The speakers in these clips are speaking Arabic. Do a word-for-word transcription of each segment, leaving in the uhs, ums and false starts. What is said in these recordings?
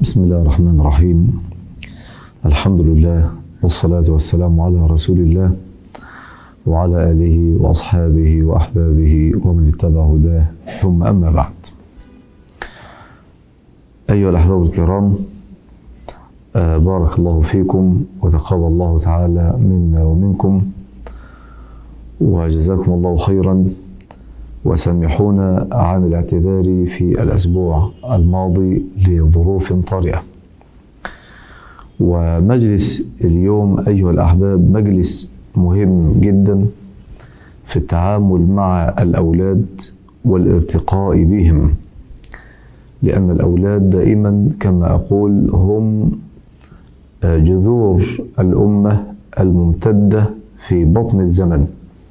بسم الله الرحمن الرحيم. الحمد لله والصلاة والسلام على رسول الله وعلى آله وأصحابه وأحبابه ومن اتبع هداه، ثم أما بعد. أيها الأحباب الكرام، بارك الله فيكم وتقبل الله تعالى منا ومنكم وجزاكم الله خيرا، وسامحونا عن الاعتذار في الأسبوع الماضي لظروف طارئة. ومجلس اليوم أيها الأحباب مجلس مهم جدا في التعامل مع الأولاد والارتقاء بهم، لأن الأولاد دائما كما أقول هم جذور الأمة الممتدة في بطن الزمن،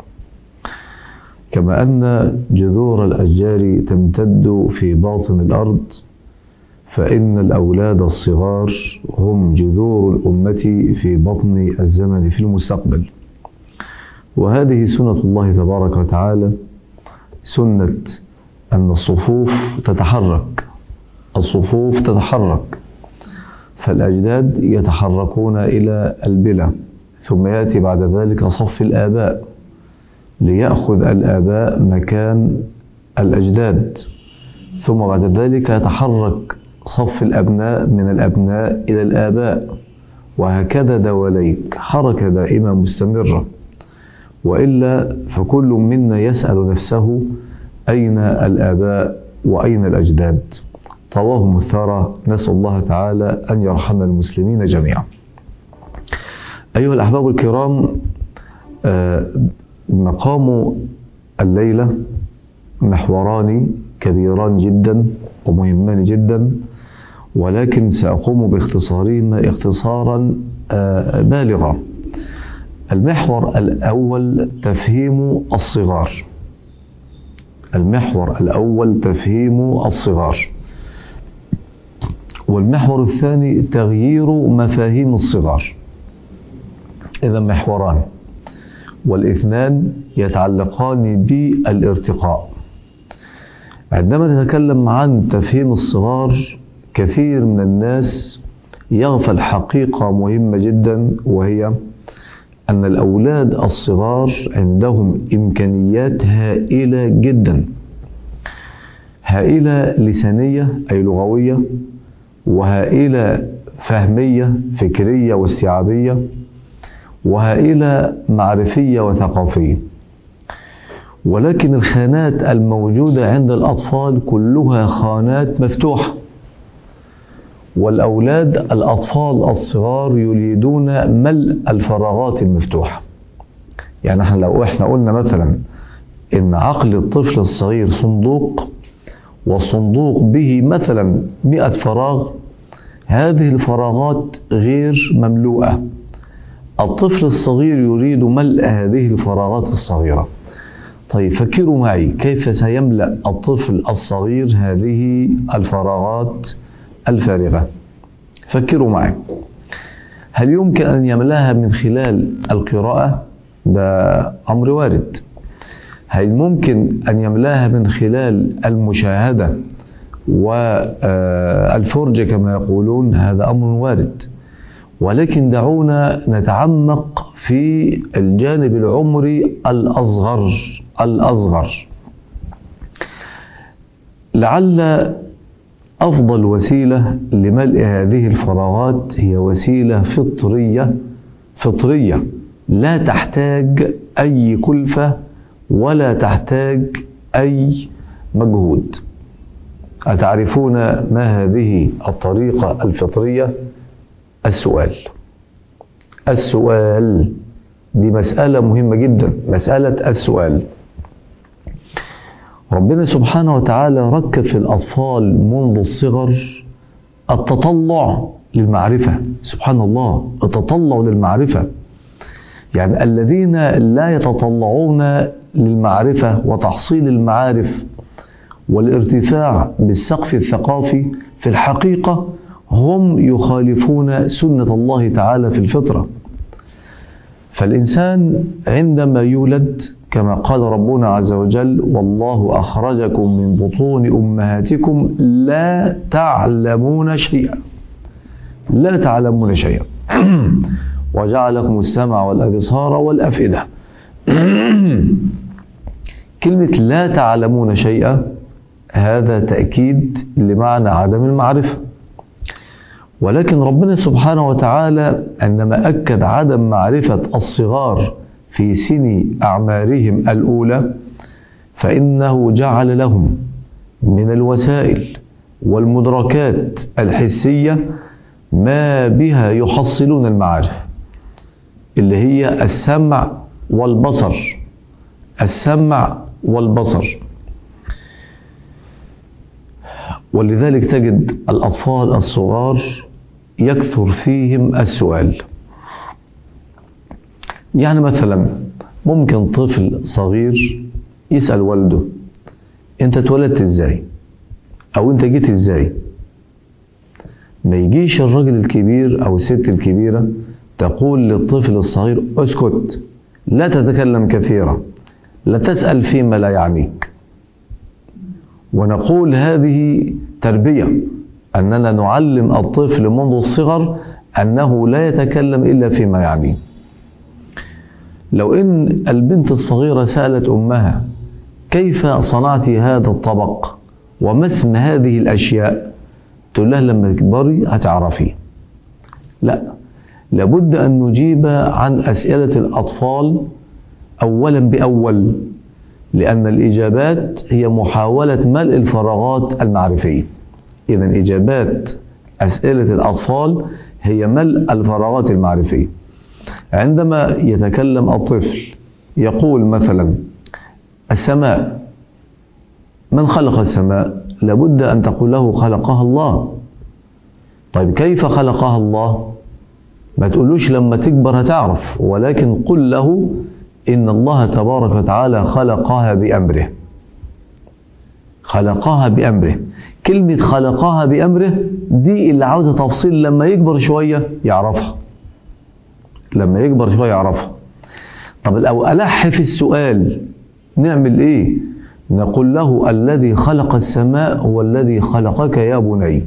كما أن جذور الأشجار تمتد في باطن الأرض، فإن الأولاد الصغار هم جذور الأمة في بطن الزمن في المستقبل. وهذه سنة الله تبارك وتعالى، سنة أن الصفوف تتحرك الصفوف تتحرك فالأجداد يتحركون إلى البلى، ثم يأتي بعد ذلك صف الآباء ليأخذ الآباء مكان الأجداد، ثم بعد ذلك يتحرك صف الأبناء من الأبناء إلى الآباء، وهكذا دواليك، حركة دائمة مستمرة، وإلا فكل منا يسأل نفسه أين الآباء وأين الأجداد؟ طواهم الثرى، نسأل الله تعالى أن يرحم المسلمين جميعا. أيها الأحباب الكرام، مقام الليلة محوران كبيران جدا ومهمان جدا، ولكن سأقوم باختصارهما اختصارا بالغا. المحور الأول تفهيم الصغار المحور الأول تفهيم الصغار والمحور الثاني تغيير مفاهيم الصغار. إذا محوران، والاثنان يتعلقان بالارتقاء. عندما نتكلم عن تفهيم الصغار، كثير من الناس يغفل حقيقة مهمة جدا، وهي أن الأولاد الصغار عندهم إمكانيات هائلة جدا، هائلة لسانية أي لغوية، وهائلة فهمية فكرية واستيعابية، وهائلة معرفية وثقافية. ولكن الخانات الموجودة عند الأطفال كلها خانات مفتوحة، والأولاد الأطفال الصغار يريدون ملء الفراغات المفتوحة. يعني احنا لو احنا قلنا مثلا إن عقل الطفل الصغير صندوق، والصندوق به مثلا مئة فراغ، هذه الفراغات غير مملوءة. الطفل الصغير يريد ملء هذه الفراغات الصغيرة. طيب فكروا معي، كيف سيملأ الطفل الصغير هذه الفراغات الفارغة؟ فكروا معي. هل يمكن أن يملأها من خلال القراءة؟ ده أمر وارد. هل ممكن أن يملأها من خلال المشاهدة والفرجة كما يقولون؟ هذا أمر وارد. ولكن دعونا نتعمق في الجانب العمري الأصغر الأصغر لعل أفضل وسيلة لملء هذه الفراغات هي وسيلة فطرية فطرية لا تحتاج أي كلفة ولا تحتاج أي مجهود. أتعرفون ما هذه الطريقة الفطرية؟ السؤال السؤال دي مسألة مهمة جدا، مسألة السؤال. ربنا سبحانه وتعالى ركب في الأطفال منذ الصغر التطلع للمعرفة. سبحان الله، التطلع للمعرفة. يعني الذين لا يتطلعون للمعرفة وتحصيل المعارف والارتفاع بالسقف الثقافي، في الحقيقة هم يخالفون سنة الله تعالى في الفطرة. فالإنسان عندما يولد كما قال ربنا عز وجل: والله أخرجكم من بطون أمهاتكم لا تعلمون شيئا. لا تعلمون شيئا وجعل لكم السمع والأبصار والأفئدة. كلمة لا تعلمون شيئا هذا تأكيد لمعنى عدم المعرفة، ولكن ربنا سبحانه وتعالى عندما أكد عدم معرفة الصغار في سن أعمارهم الأولى فإنه جعل لهم من الوسائل والمدركات الحسية ما بها يحصلون المعارف، اللي هي السمع والبصر. السمع والبصر. ولذلك تجد الأطفال الصغار يكثر فيهم السؤال. يعني مثلا ممكن طفل صغير يسأل والده انت اتولدت ازاي، او انت جيت ازاي. ما يجيش الرجل الكبير او الست الكبيرة تقول للطفل الصغير اسكت، لا تتكلم كثيرا، لا تسأل فيما لا يعنيك. ونقول هذه تربية، أننا نعلم الطفل منذ الصغر أنه لا يتكلم إلا فيما يعنيه. لو إن البنت الصغيرة سألت أمها كيف صنعت هذا الطبق وما اسم هذه الأشياء، تقول لها لما تكبري هتعرفي. لا، لابد أن نجيب عن أسئلة الأطفال أولا بأول، لأن الإجابات هي محاولة ملء الفراغات المعرفية. إذن إجابات أسئلة الأطفال هي ملء الفراغات المعرفية. عندما يتكلم الطفل يقول مثلا السماء، من خلق السماء؟ لابد أن تقول له خلقها الله. طيب كيف خلقها الله؟ ما تقولوش لما تكبر هتعرف، ولكن قل له إن الله تبارك وتعالى خلقها بأمره. خلقها بأمره. كلمة خلقها بأمره دي اللي عاوزة تفصيل، لما يكبر شوية يعرفها. لما يكبر شوية يعرفها. طب لو ألح في السؤال نعمل إيه؟ نقول له الذي خلق السماء هو الذي خلقك يا بني.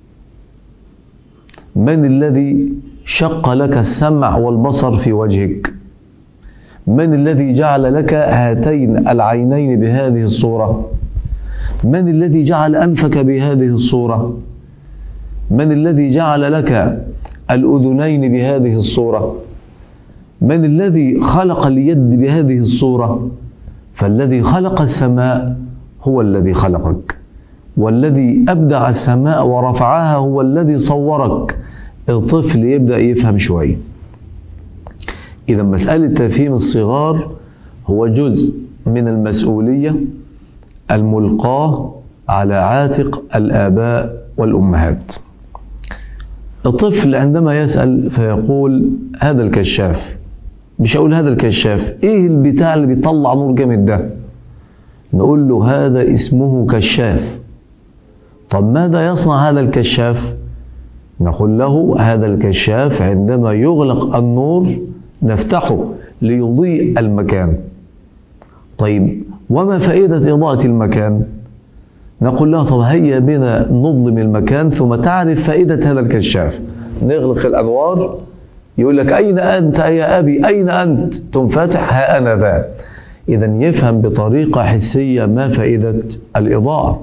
من الذي شق لك السمع والبصر في وجهك؟ من الذي جعل لك هاتين العينين بهذه الصورة؟ من الذي جعل أنفك بهذه الصورة؟ من الذي جعل لك الأذنين بهذه الصورة؟ من الذي خلق اليد بهذه الصورة؟ فالذي خلق السماء هو الذي خلقك، والذي أبدع السماء ورفعها هو الذي صورك. الطفل يبدأ يفهم شوية. إذا مسألة تفهيم الصغار هو جزء من المسؤولية الملقاة على عاتق الآباء والأمهات. الطفل عندما يسأل فيقول هذا الكشاف، مش أقول هذا الكشاف، إيه البتاع اللي بيطلع نور جامد ده؟ نقول له هذا اسمه كشاف. طب ماذا يصنع هذا الكشاف؟ نقول له هذا الكشاف عندما يغلق النور نفتحه ليضيء المكان. طيب وما فائدة إضاءة المكان؟ نقول له طب هيا بنا نظلم المكان ثم تعرف فائدة هذا الكشاف. نغلق الأنوار، يقول لك أين أنت يا أبي؟ أين أنت؟ تنفتح، ها أنا ذا. إذا يفهم بطريقة حسية ما فائدة الإضاءة.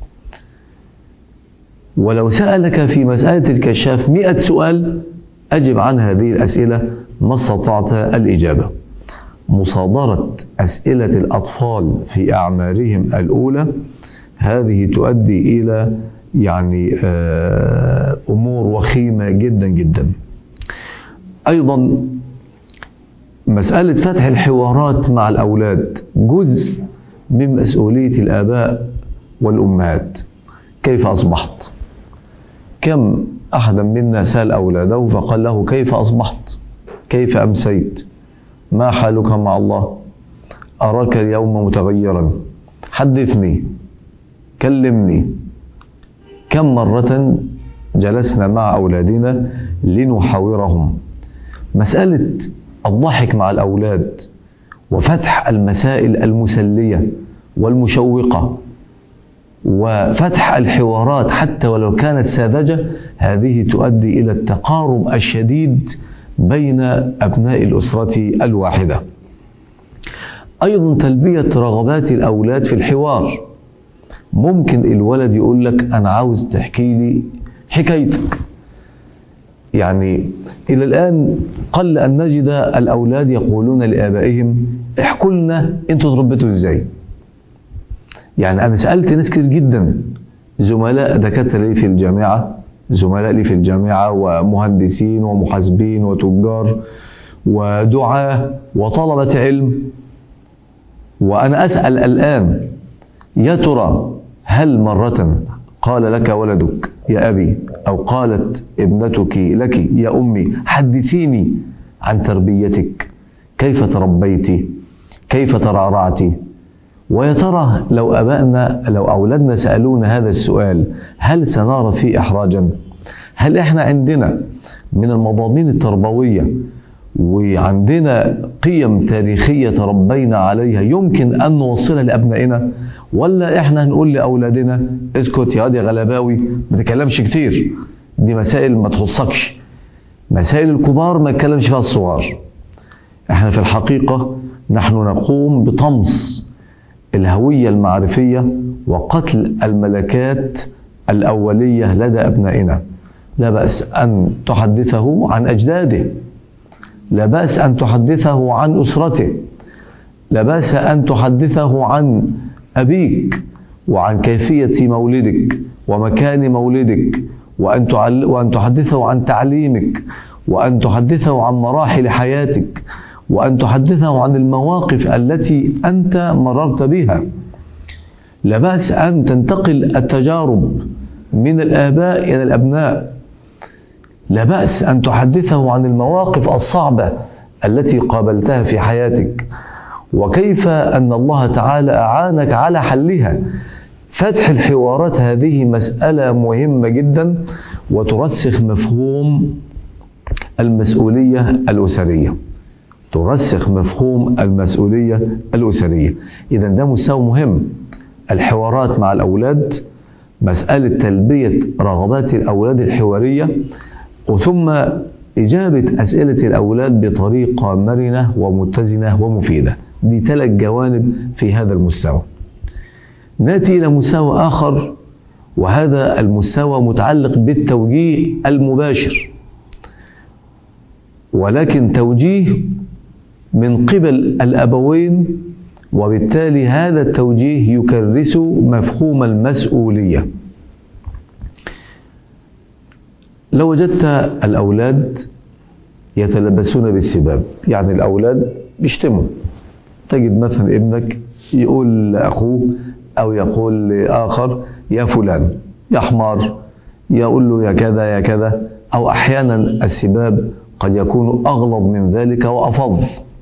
ولو سألك في مسألة الكشاف مئة سؤال أجب عن هذه الأسئلة ما استطعت الإجابة. مصادرة أسئلة الأطفال في أعمارهم الأولى هذه تؤدي إلى يعني أمور وخيمة جدا جدا. أيضا مسألة فتح الحوارات مع الأولاد جزء من مسؤولية الآباء والأمهات. كيف أصبحت؟ كم أحدا منا سأل أولاده فقال له كيف أصبحت؟ كيف أمسيت؟ ما حالك مع الله؟ أراك اليوم متغيرا، حدثني، كلمني. كم مرة جلسنا مع أولادنا لنحاورهم. مسألة الضحك مع الأولاد وفتح المسائل المسلية والمشوقة وفتح الحوارات حتى ولو كانت ساذجة، هذه تؤدي إلى التقارب الشديد بين أبناء الأسرة الواحدة. أيضا تلبية رغبات الأولاد في الحوار. ممكن الولد يقول لك أنا عاوز تحكي لي حكايتك. يعني إلى الآن قل أن نجد الأولاد يقولون لآبائهم احكوا لنا أنتوا تربيتوا إزاي. يعني أنا سألت ناس كتير جدا، زملاء دكاترة لي في الجامعة، زملاء لي في الجامعة ومهندسين ومحاسبين وتجار ودعاة وطلبة علم، وأنا أسأل الآن يا ترى هل مرة قال لك ولدك يا أبي أو قالت ابنتك لك يا أمي حدثيني عن تربيتك، كيف تربيتي، كيف ترعرعتي؟ ويا ترى لو أبائنا لو أولادنا سألونا هذا السؤال هل سنرى فيه إحراجا؟ هل إحنا عندنا من المضامين التربوية وعندنا قيم تاريخية تربينا عليها يمكن أن نوصلها لأبنائنا، ولا إحنا هنقول لأولادنا اسكت يا واد يا غلباوي ما تتكلمش كتير، دي مسائل ما تخصكش، مسائل الكبار ما يتكلمش فيها الصغار. إحنا في الحقيقة نحن نقوم بطمس الهوية المعرفية وقتل الملكات الأولية لدى أبنائنا. لا بأس أن تحدثه عن أجداده، لا بأس أن تحدثه عن أسرته، لا بأس أن تحدثه عن أبيك وعن كيفية مولدك ومكان مولدك، وأن وأن تحدثه عن تعليمك، وأن تحدثه عن مراحل حياتك، وأن تحدثه عن المواقف التي أنت مررت بها. لا بأس أن تنتقل التجارب من الآباء إلى الأبناء، لا بأس أن تحدثه عن المواقف الصعبة التي قابلتها في حياتك وكيف أن الله تعالى أعانك على حلها. فتح الحوارات هذه مسألة مهمة جدا وترسخ مفهوم المسؤولية الأسرية، ترسخ مفهوم المسؤولية الأسرية. إذا ده مستوى مهم، الحوارات مع الأولاد، مسألة تلبية رغبات الأولاد الحوارية، وثم إجابة أسئلة الأولاد بطريقة مرنة ومتزنة ومفيدة. دي ثلاث جوانب في هذا المستوى. نأتي إلى مستوى آخر، وهذا المستوى متعلق بالتوجيه المباشر، ولكن توجيه من قبل الأبوين، وبالتالي هذا التوجيه يكرس مفهوم المسؤولية. لو وجدت الأولاد يتلبسون بالسباب، يعني الأولاد بيشتموا، تجد مثلا ابنك يقول لأخوه أو يقول لآخر يا فلان يا حمار، يقول له يا كذا يا كذا، أو أحيانا السباب قد يكون أغلظ من ذلك وأفظ.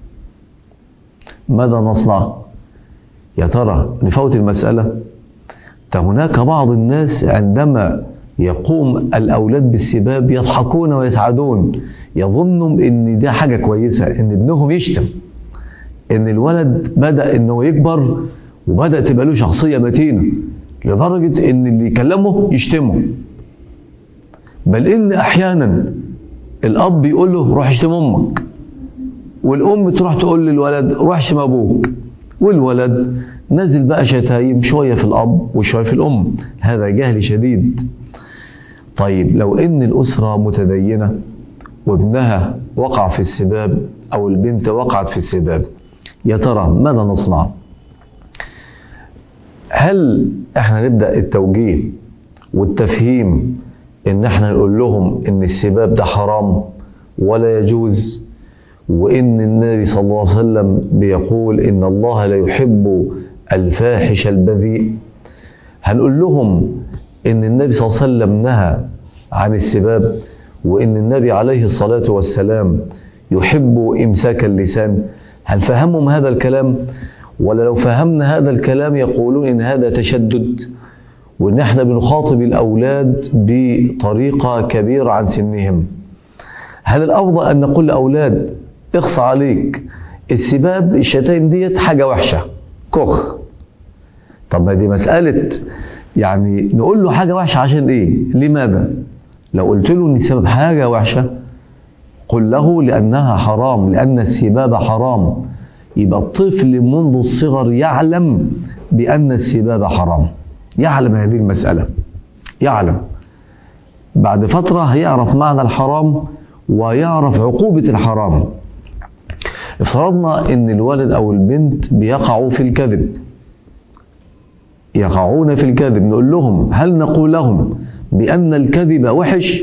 ماذا نصنع؟ يا ترى نفوت المسألة؟ هناك بعض الناس عندما يقوم الأولاد بالسباب يضحكون ويسعدون، يظنوا إن ده حاجة كويسة، إن ابنهم يشتم، إن الولد بدأ إنه يكبر وبدأ تبقى له شخصية متينة لدرجة إن اللي يكلمه يشتمه. بل إن أحيانا الأب يقول له روح اشتم أمك، والأم تروح تقول للولد روح اشتم أبوك، والولد نزل بقى شتايم شوية في الأب وشوية في الأم. هذا جهل شديد. طيب لو إن الأسرة متدينة وابنها وقع في السباب أو البنت وقعت في السباب، يا ترى ماذا نصنع؟ هل احنا نبدأ التوجيه والتفهيم ان احنا نقول لهم ان السباب ده حرام ولا يجوز، وان النبي صلى الله عليه وسلم بيقول ان الله لا يحب الفاحش البذيء؟ هنقول لهم ان النبي صلى الله عليه وسلم نهى عن السباب، وان النبي عليه الصلاة والسلام يحب امساك اللسان؟ هنفهمهم هذا الكلام؟ ولا لو فهمنا هذا الكلام يقولون ان هذا تشدد، وان احنا بنخاطب الاولاد بطريقة كبيرة عن سنهم؟ هل الافضل ان نقول لاولاد اخص عليك السباب الشتايم ديت حاجة وحشة كخ؟ طب ما دي مسألة يعني نقول له حاجة وحشة عشان إيه؟ لماذا؟ لو قلت له إن سبب حاجة وحشة قل له لأنها حرام، لأن السباب حرام. يبقى الطفل منذ الصغر يعلم بأن السباب حرام، يعلم هذه المسألة، يعلم. بعد فترة هيعرف معنى الحرام ويعرف عقوبة الحرام. افترضنا ان الولد او البنت بيقعوا في الكذب، يقعون في الكذب، نقول لهم هل نقول لهم بأن الكذب وحش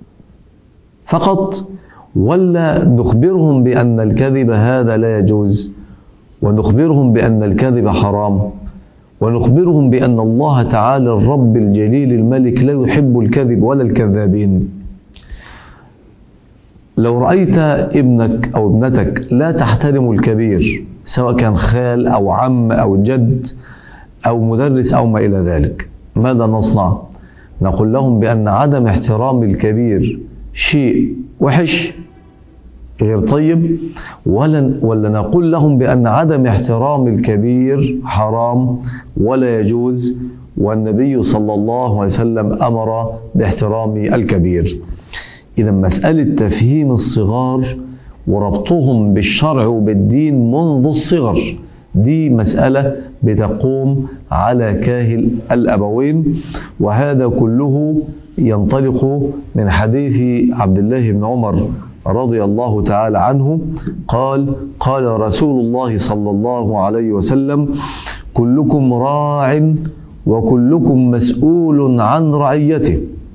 فقط، ولا نخبرهم بأن الكذب هذا لا يجوز، ونخبرهم بأن الكذب حرام، ونخبرهم بأن الله تعالى الرب الجليل الملك لا يحب الكذب ولا الكذابين؟ لو رأيت ابنك أو ابنتك لا تحترم الكبير، سواء كان خال أو عم أو جد أو مدرس أو ما إلى ذلك، ماذا نصنع؟ نقول لهم بأن عدم احترام الكبير شيء وحش غير طيب، ولا ولا نقول لهم بأن عدم احترام الكبير حرام ولا يجوز، والنبي صلى الله عليه وسلم أمر باحترام الكبير. إذا مسألة تفهيم الصغار وربطهم بالشرع وبالدين منذ الصغر دي مسألة بتقوم على كاهل الأبوين، وهذا كله ينطلق من حديث عبد الله بن عمر رضي الله تعالى عنه قال: قال رسول الله صلى الله عليه وسلم: كلكم راع وكلكم مسؤول عن رعيته.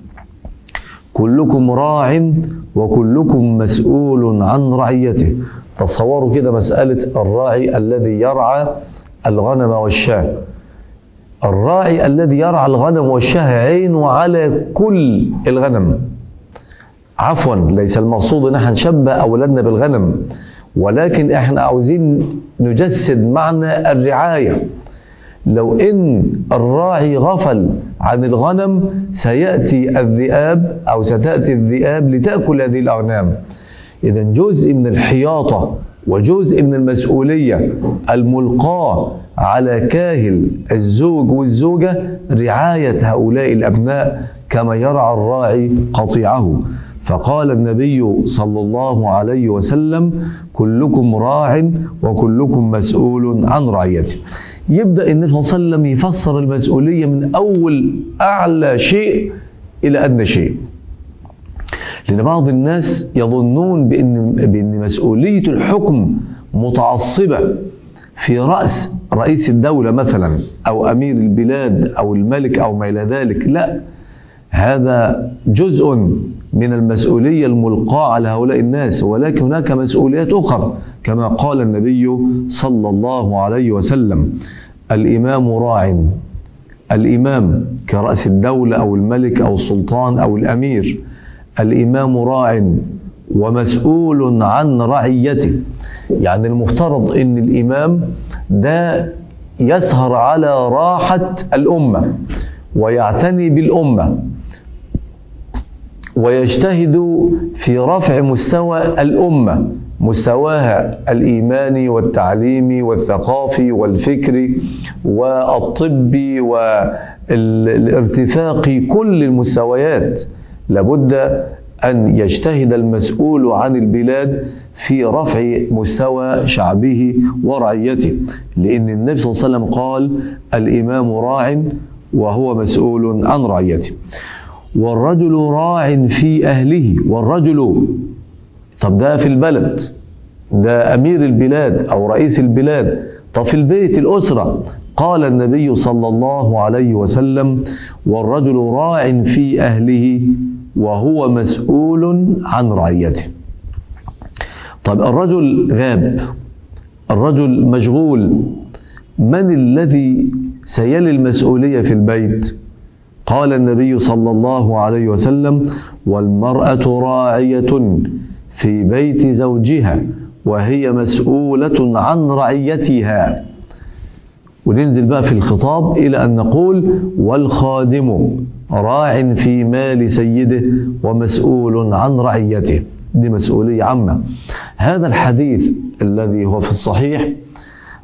كلكم راع وكلكم مسؤول عن رعيته. تصوروا كده مسألة الراعي الذي يرعى الغنم والشاة. الراعي الذي يرعى الغنم والشاة عينه على كل الغنم. عفوا، ليس المقصود ان احنا نشبه اولادنا بالغنم، ولكن احنا عاوزين نجسد معنى الرعاية. لو ان الراعي غفل عن الغنم سيأتي الذئاب او ستأتي الذئاب لتأكل هذه الأغنام. إذا جزء من الحياطة وجزء من المسؤولية الملقاة على كاهل الزوج والزوجة رعاية هؤلاء الأبناء كما يرعى الراعي قطيعه. فقال النبي صلى الله عليه وسلم: كلكم راع وكلكم مسؤول عن رعيته. يبدأ النبي صلى الله عليه وسلم يفسر المسؤولية من أول أعلى شيء إلى أدنى شيء، لأن بعض الناس يظنون بأن, بأن مسؤولية الحكم متعصبة في رأس رئيس الدولة مثلا أو أمير البلاد أو الملك أو ما إلى ذلك. لا، هذا جزء من المسؤولية الملقاة على هؤلاء الناس، ولكن هناك مسؤوليات أخرى كما قال النبي صلى الله عليه وسلم: الإمام راع. الإمام كرأس الدولة أو الملك أو السلطان أو الأمير، الإمام راع ومسؤول عن رعيته. يعني المفترض أن الإمام ده يسهر على راحة الأمة ويعتني بالأمة ويجتهد في رفع مستوى الأمة، مستواها الإيماني والتعليمي والثقافي والفكري والطبي والارتفاقي، كل المستويات. لابد أن يجتهد المسؤول عن البلاد في رفع مستوى شعبه ورعيته، لأن النبي صلى الله عليه وسلم قال: الإمام راع وهو مسؤول عن رعيته. والرجل راع في أهله. والرجل، طب ده في البلد، ده أمير البلاد أو رئيس البلاد. طب في البيت، الأسرة، قال النبي صلى الله عليه وسلم: والرجل راع في أهله وهو مسؤول عن رعيته. طب الرجل غاب، الرجل مشغول، من الذي سيلي المسؤولية في البيت؟ قال النبي صلى الله عليه وسلم: والمرأة راعية في بيت زوجها وهي مسؤولة عن رعيتها. وننزل بقى في الخطاب إلى أن نقول: والخادم راع في مال سيده ومسؤول عن رعيته. دي مسؤولية عامة. هذا الحديث الذي هو في الصحيح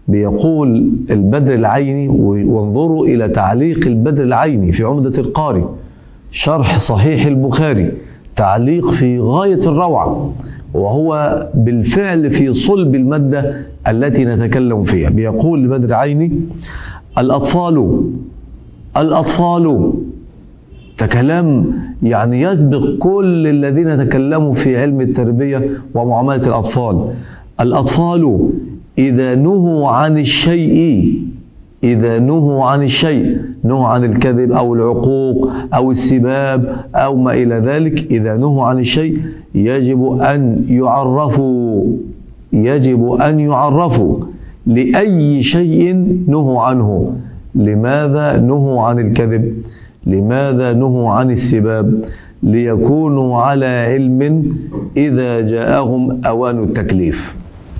بيقول البدر العيني، وانظروا إلى تعليق البدر العيني في عمدة القاري شرح صحيح البخاري، تعليق في غاية الروعة، وهو بالفعل في صلب المادة التي نتكلم فيها. بيقول البدر العيني: الأطفال الأطفال كلام يعني يسبق كل الذين تكلموا في علم التربية ومعاملة الأطفال. الأطفال إذا نهوا عن الشيء إذا نهوا عن الشيء نهوا عن الكذب أو العقوق أو السباب أو ما إلى ذلك، إذا نهوا عن الشيء يجب أن يعرفوا يجب أن يعرفوا لأي شيء نهوا عنه. لماذا نهوا عن الكذب؟ لماذا نهوا عن السباب؟ ليكونوا على علم إذا جاءهم أوان التكليف.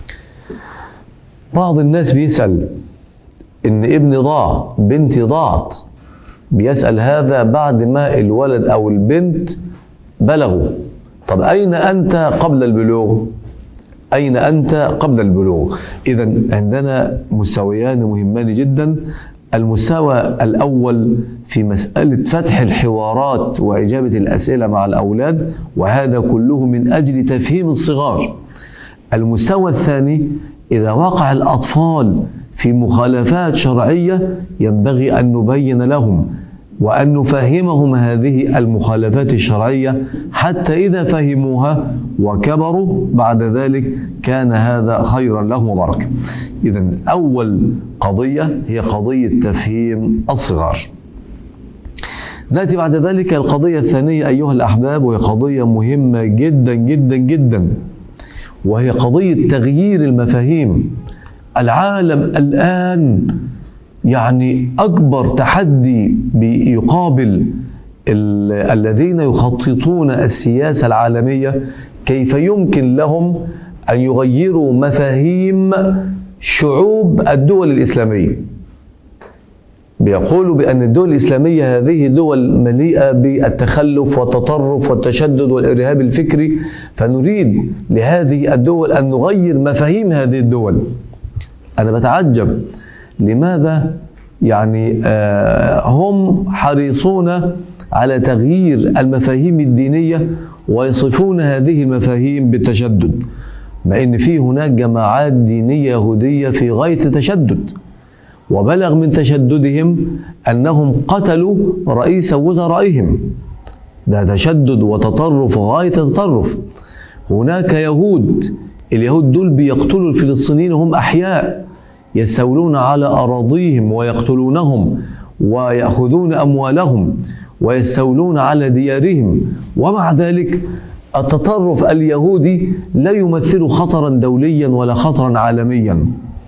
بعض الناس بيسأل إن ابني ضاع، بنتي ضاعت، بيسأل هذا بعد ما الولد أو البنت بلغوا. طب أين أنت قبل البلوغ؟ أين أنت قبل البلوغ؟ إذا عندنا مستويان مهمان جدا. المستوى الأول في مسألة فتح الحوارات وإجابة الأسئلة مع الأولاد، وهذا كله من أجل تفهيم الصغار. المستوى الثاني: إذا وقع الأطفال في مخالفات شرعية ينبغي أن نبين لهم وأن نفهمهم هذه المخالفات الشرعية، حتى إذا فهموها وكبروا بعد ذلك كان هذا خيرا لهم وبركة. إذا أول قضية هي قضية تفهيم الصغار. نأتي بعد ذلك القضية الثانية أيها الأحباب، وهي قضية مهمة جدا جدا جدا، وهي قضية تغيير المفاهيم. العالم الآن يعني أكبر تحدي بيقابل الذين يخططون السياسة العالمية، كيف يمكن لهم أن يغيروا مفاهيم شعوب الدول الإسلامية. بيقولوا بأن الدول الإسلامية هذه دول مليئة بالتخلف والتطرف والتشدد والإرهاب الفكري، فنريد لهذه الدول أن نغير مفاهيم هذه الدول. أنا بتعجب لماذا يعني هم حريصون على تغيير المفاهيم الدينية ويصفون هذه المفاهيم بالتشدد، مع أن في هناك جماعات دينية يهودية في غاية التشدد، وبلغ من تشددهم أنهم قتلوا رئيس وزرائهم. ده تشدد وتطرف غاية التطرف. هناك يهود، اليهود دول بيقتلوا الفلسطينيين وهم أحياء، يستولون على أراضيهم ويقتلونهم ويأخذون أموالهم ويستولون على ديارهم، ومع ذلك التطرف اليهودي لا يمثل خطرا دوليا ولا خطرا عالميا.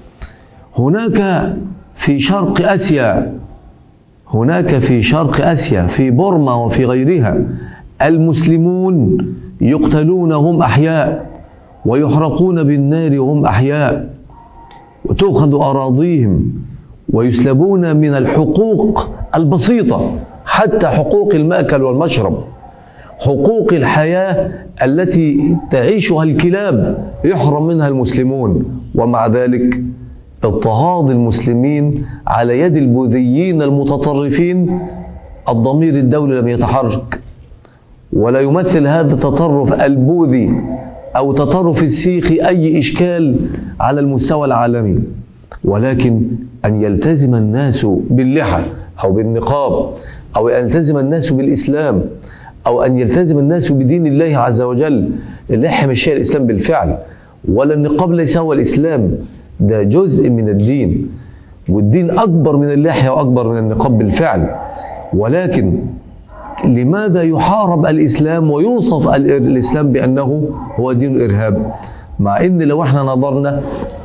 هناك في شرق آسيا هناك في شرق آسيا في بورما وفي غيرها المسلمون يقتلون هم أحياء ويحرقون بالنار وهم أحياء، وتؤخذ أراضيهم ويسلبون من الحقوق البسيطة، حتى حقوق المأكل والمشرب، حقوق الحياة التي تعيشها الكلاب يحرم منها المسلمون. ومع ذلك اضطهاد المسلمين على يد البوذيين المتطرفين، الضمير الدولي لم يتحرك، ولا يمثل هذا التطرف البوذي أو تطرف السيخي أي إشكال على المستوى العالمي. ولكن أن يلتزم الناس باللحى أو بالنقاب، أو أن يلتزم الناس بالإسلام، أو أن يلتزم الناس بدين الله عز وجل. اللحى مش هي الإسلام بالفعل، ولا النقاب ليس هو الإسلام، ده جزء من الدين، والدين أكبر من اللحية وأكبر من النقاب بالفعل. ولكن لماذا يحارب الإسلام ويوصف الإسلام بأنه هو دين الإرهاب؟ مع أن لو احنا نظرنا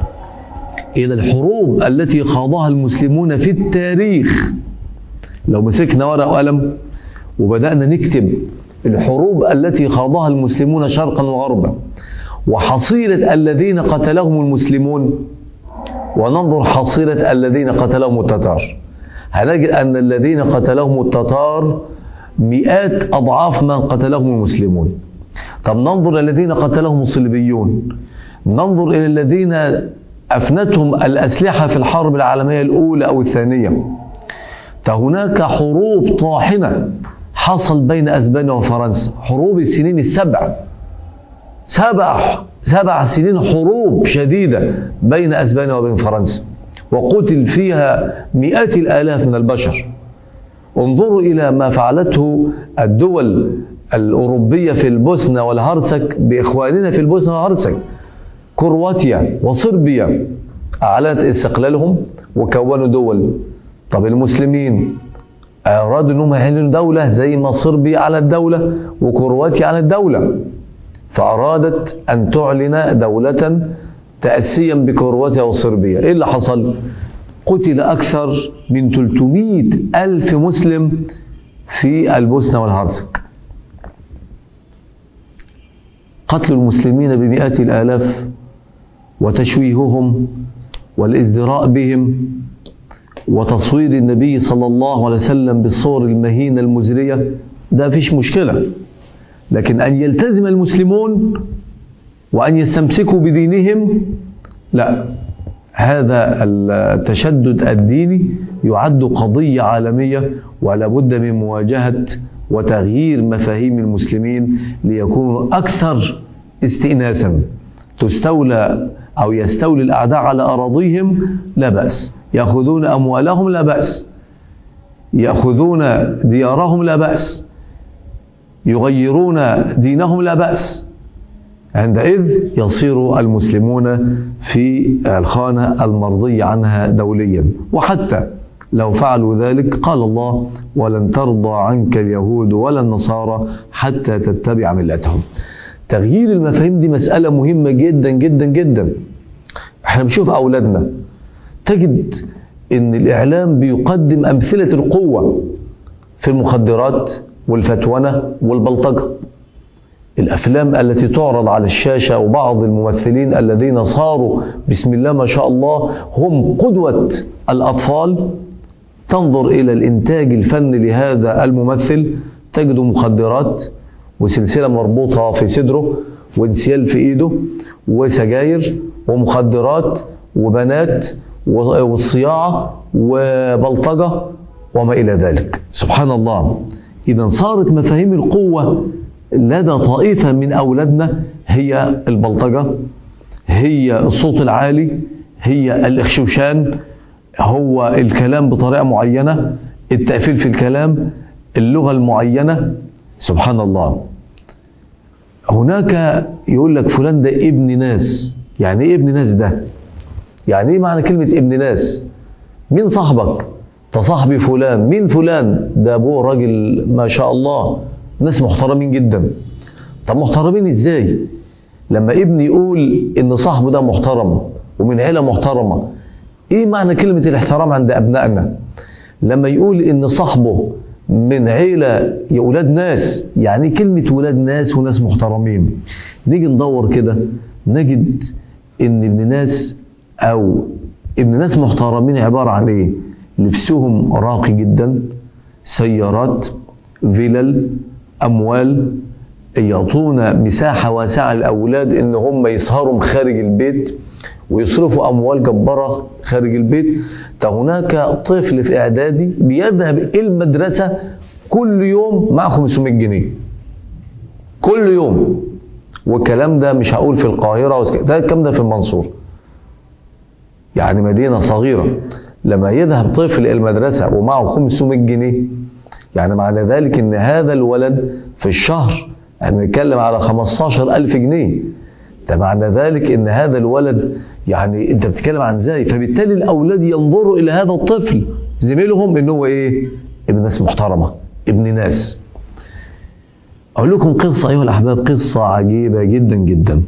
إلى الحروب التي خاضها المسلمون في التاريخ، لو مسكنا ورقة وقلم وبدأنا نكتب الحروب التي خاضها المسلمون شرقا وغربا وحصيلة الذين قتلهم المسلمون، وننظر حصيلة الذين قتلهم التتار، هنجد أن الذين قتلهم التتار مئات أضعاف من قتلهم المسلمون. طب ننظر إلى الذين قتلهم الصليبيون، ننظر إلى الذين أفنتهم الأسلحة في الحرب العالمية الأولى أو الثانية. فهناك حروب طاحنة حصل بين أسبانيا وفرنسا، حروب السنين السبع، سبع سبع سنين حروب شديدة بين أسبانيا وبين فرنسا، وقتل فيها مئات الآلاف من البشر. انظروا إلى ما فعلته الدول الأوروبية في البوسنة والهرسك بإخواننا في البوسنة والهرسك. كرواتيا وصربيا أعلنت استقلالهم وكونوا دول. طب المسلمين أرادوا أنهم يعلنوا دولة زي ما صربيا على الدولة وكرواتيا على الدولة، فأرادت أن تعلن دولة تأسيا بكرواتيا وصربيا. إيه اللي حصل؟ قتل أكثر من ثلاثمئة ألف مسلم في البوسنة والهرسك. قتل المسلمين بمئات الآلاف وتشويههم والازدراء بهم وتصوير النبي صلى الله عليه وسلم بالصور المهينة المزرية، ده فيش مشكلة. لكن أن يلتزم المسلمون وأن يستمسكوا بدينهم، لا، هذا التشدد الديني يعد قضية عالمية، ولا بد من مواجهة وتغيير مفاهيم المسلمين ليكونوا أكثر استئناسا. تستولى أو يستولي الأعداء على أراضيهم لا بأس، يأخذون أموالهم لا بأس، يأخذون ديارهم لا بأس، يغيرون دينهم لا بأس. عندئذ يصير المسلمون في الخانة المرضي عنها دوليا. وحتى لو فعلوا ذلك قال الله: ولن ترضى عنك اليهود ولا النصارى حتى تتبع ملتهم. تغيير المفاهيم دي مسألة مهمة جدا جدا جدا. احنا بنشوف أولادنا، تجد ان الإعلام بيقدم أمثلة القوة في المخدرات والفتونة والبلطجة. الأفلام التي تعرض على الشاشة وبعض الممثلين الذين صاروا بسم الله ما شاء الله هم قدوة الأطفال، تنظر إلى الإنتاج الفني لهذا الممثل تجد مخدرات وسلسلة مربوطة في صدره وانسيال في إيده وسجاير ومخدرات وبنات والصياعة وبلطجة وما إلى ذلك. سبحان الله. إذا صارت مفاهيم القوة لدى طائفة من أولادنا هي البلطجة، هي الصوت العالي، هي الإخشوشان، هو الكلام بطريقة معينة، التقفيل في الكلام، اللغة المعينة. سبحان الله. هناك يقول لك فلان ده ابن ناس. يعني ايه ابن ناس ده؟ يعني ايه معنى كلمة ابن ناس؟ مين صاحبك؟ تصاحبي فلان. مين فلان؟ ده ابوه راجل ما شاء الله ناس محترمين جدا. طب محترمين ازاي؟ لما ابني يقول ان صاحبه ده محترم ومن عيلة محترمة، ايه معنى كلمة الاحترام عند ابنائنا؟ لما يقول ان صاحبه من عيلة يا ولاد ناس، يعني كلمة ولاد ناس وناس محترمين. نيجي ندور كده نجد ان ابن ناس او ابن ناس محترمين عبارة عن ايه؟ لبسهم راقي جدا، سيارات، فيلل، اموال، يعطون مساحة واسعة للأولاد ان هم يسهروا خارج البيت ويصرفوا أموال جبارة خارج البيت. هناك طفل في إعدادي بيذهب إلى المدرسة كل يوم مع خمسمائة جنيه كل يوم. والكلام ده مش هقول في القاهرة، ده الكلام ده في المنصورة، يعني مدينة صغيرة. لما يذهب طفل إلى المدرسة ومعه خمسمائة جنيه، يعني معنى ذلك ان هذا الولد في الشهر هنتكلم على خمستاشر ألف جنيه. ده معنى ذلك ان هذا الولد، يعني انت بتتكلم عن ازاي؟ فبالتالي الاولاد ينظروا الى هذا الطفل زميلهم انه هو ايه؟ ابن ناس محترمه، ابن ناس. اقول لكم قصه ايها الاحباب، قصه عجيبه جدا جدا.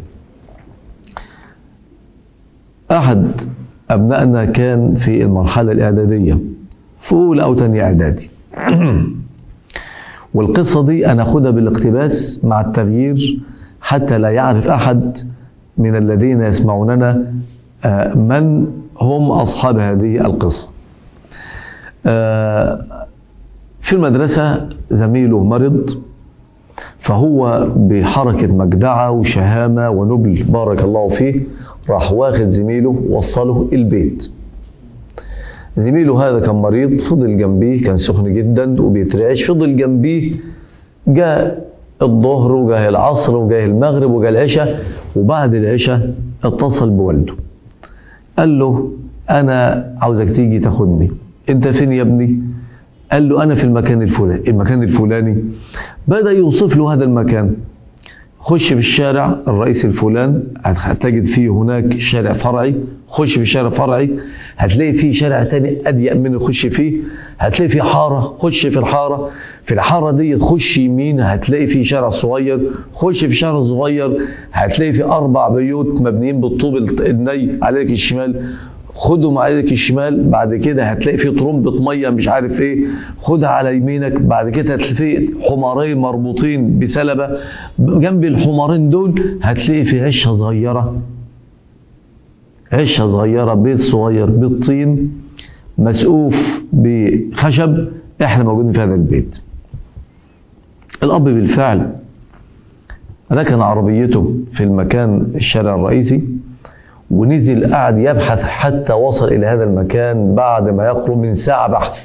احد ابنائنا كان في المرحله الاعداديه في اولى او ثانيه اعدادي والقصه دي انا اخدها بالاقتباس مع التغيير حتى لا يعرف أحد من الذين يسمعوننا من هم أصحاب هذه القصة. في المدرسة زميله مرض فهو بحركة مجدعة وشهامة ونبل بارك الله فيه راح واخد زميله وصله البيت. زميله هذا كان مريض، فضل جنبيه، كان سخن جدا وبيترعش، فضل جنبيه. جاء الظهر وجاء العصر وجاء المغرب وجاء العشاء، وبعد العشاء اتصل بوالده قال له أنا عاوزك تيجي تاخدني. أنت فين يا ابني؟ قال له أنا في المكان الفلاني. المكان الفلاني بدأ يوصف له هذا المكان. خش في الشارع الرئيسي الفلان هتجد فيه هناك شارع فرعي، خش في شارع فرعي هتلاقي فيه شارع تاني أضيق منه خش فيه، هتلاقي فيه حارة خش في الحارة، في الحارة دي خش يمين هتلاقي فيه شارع صغير، خش في شارع صغير هتلاقي فيه أربع بيوت مبنيين بالطوب الني على يدك الشمال، خدهم على يدك الشمال، بعد كده هتلاقي فيه طرمبة مية مش عارف ايه، خدها على يمينك، بعد كده هتلاقي فيه حمارين مربوطين بسلبة، جنب الحمارين دول هتلاقي فيه عشة صغيرة، عشة صغيرة، بيت صغير بالطين مسقوف بخشب، احنا موجودين في هذا البيت. الأب بالفعل ركن عربيته في المكان الشارع الرئيسي ونزل قاعد يبحث حتى وصل إلى هذا المكان بعد ما يقرب من ساعة بحث.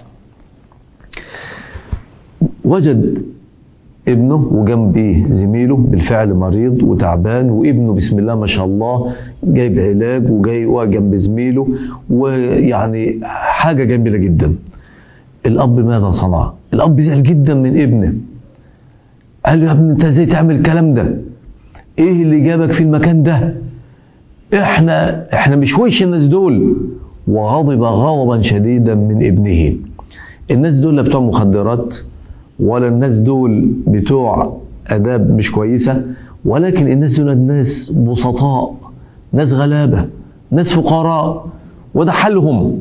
وجد ابنه وجنبه زميله بالفعل مريض وتعبان، وابنه بسم الله ما شاء الله جايب علاج وجاي جنب زميله، ويعني حاجة جميلة جدا. الأب ماذا صنع؟ الأب زعل جدا من ابنه، قال له يا ابني انت ازاي تعمل الكلام ده؟ ايه اللي جابك في المكان ده؟ احنا احنا مش وش الناس دول. وغضب غضبا شديدا من ابنه. الناس دول لا بتوع مخدرات ولا الناس دول بتوع اداب مش كويسه، ولكن الناس دول ناس بسطاء، ناس غلابه، ناس فقراء، وده حالهم.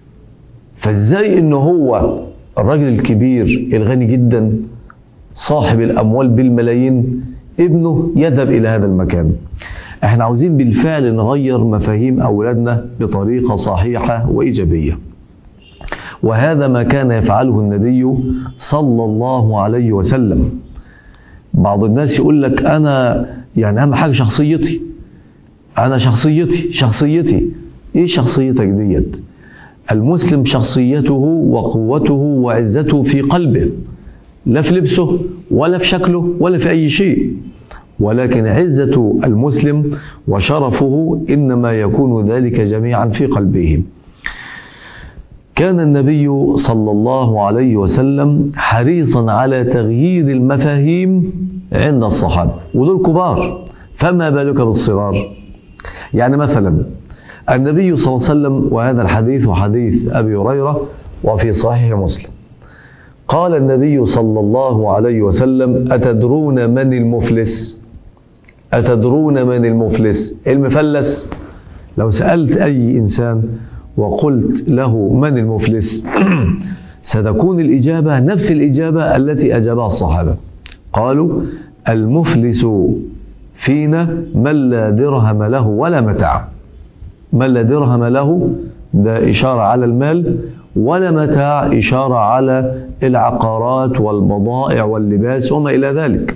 فازاي ان هو الراجل الكبير الغني جدا صاحب الاموال بالملايين ابنه يذهب الى هذا المكان؟ احنا عاوزين بالفعل نغير مفاهيم اولادنا بطريقه صحيحه وايجابيه، وهذا ما كان يفعله النبي صلى الله عليه وسلم. بعض الناس يقول لك انا يعني اهم حاجه شخصيتي، انا شخصيتي شخصيتي ايه شخصيتك ديت؟ المسلم شخصيته وقوته وعزته في قلبه، لا في لبسه ولا في شكله ولا في اي شيء، ولكن عزة المسلم وشرفه إنما يكون ذلك جميعا في قلبه. كان النبي صلى الله عليه وسلم حريصا على تغيير المفاهيم عند الصحابة، ودول كبار، فما بالك بالصغار؟ يعني مثلا النبي صلى الله عليه وسلم، وهذا الحديث وحديث أبي هريرة وفي صحيح مسلم، قال النبي صلى الله عليه وسلم أتدرون من المفلس؟ أتدرون من المفلس؟ المفلس. لو سألت أي إنسان وقلت له من المفلس ستكون الإجابة نفس الإجابة التي أجابها الصحابة. قالوا المفلس فينا من لا درهم له ولا متاع. من لا درهم له ده إشارة على المال، ولا متاع إشارة على العقارات والبضائع واللباس وما إلى ذلك.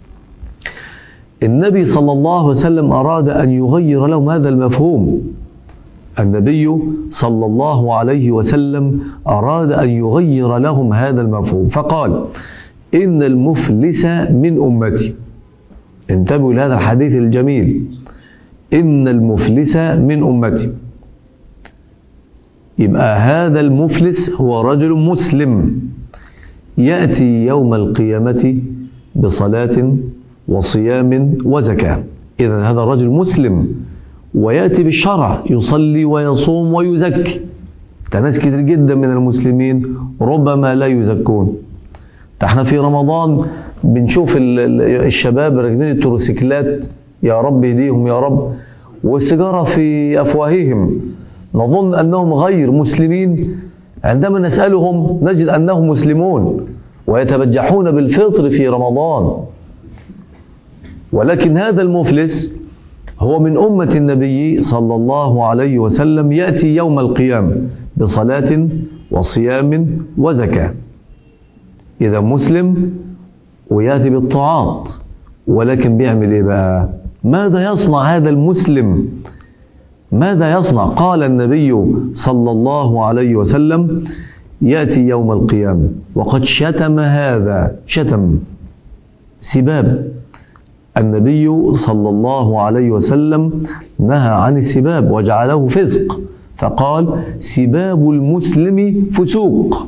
النبي صلى الله عليه وسلم أراد أن يغير لهم هذا المفهوم. النبي صلى الله عليه وسلم أراد أن يغير لهم هذا المفهوم، فقال إن المفلس من أمتي. انتبهوا لهذا الحديث الجميل، إن المفلس من أمتي. يبقى هذا المفلس هو رجل مسلم يأتي يوم القيامة بصلاة وصيام وزكاة. إذن هذا الرجل مسلم ويأتي بالشرع، يصلي ويصوم ويزكي. ناس كتير جدا من المسلمين ربما لا يزكون. احنا في رمضان بنشوف الشباب راكبين التروسيكلات، يا رب يهديهم يا رب، والسيجارة في أفواههم، نظن أنهم غير مسلمين، عندما نسألهم نجد أنهم مسلمون ويتبجحون بالفطر في رمضان. ولكن هذا المفلس هو من أمة النبي صلى الله عليه وسلم، يأتي يوم القيامة بصلاة وصيام وزكاة. إذا مسلم ويأتي بالطاعات، ولكن بيعمل إيه بقى؟ ماذا يصنع هذا المسلم؟ ماذا يصنع؟ قال النبي صلى الله عليه وسلم: يأتي يوم القيامة وقد شتم هذا، شتم سباب. النبي صلى الله عليه وسلم نهى عن السباب وجعله فسق، فقال: سباب المسلم فسوق.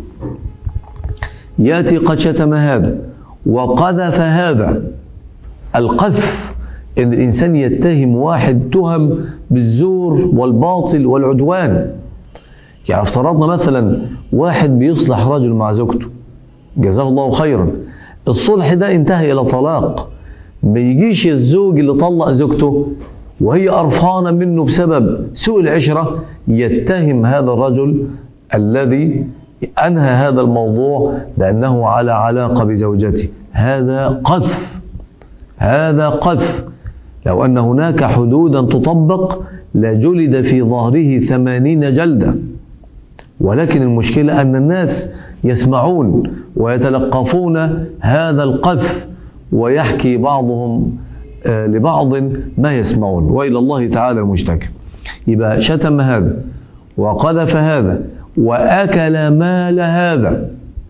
يأتي قد شتم هذا وقذف هذا. القذف إن الإنسان يتهم واحد تهم بالزور والباطل والعدوان. يعني افترضنا مثلا واحد بيصلح رجل مع زوجته، جزاه الله خيرا، الصلح ده انتهى إلى طلاق، ما يجيش الزوج اللي طلق زوجته وهي قرفانة منه بسبب سوء العشرة يتهم هذا الرجل الذي أنهى هذا الموضوع بأنه على علاقة بزوجته. هذا قذف، هذا قذف. لو أن هناك حدودا تطبق لجلد في ظهره ثمانين جلدة، ولكن المشكلة أن الناس يسمعون ويتلقفون هذا القذف، ويحكي بعضهم لبعض ما يسمعون، وإلى الله تعالى المشتكى. يبقى شتم هذا وقذف هذا وأكل مال هذا.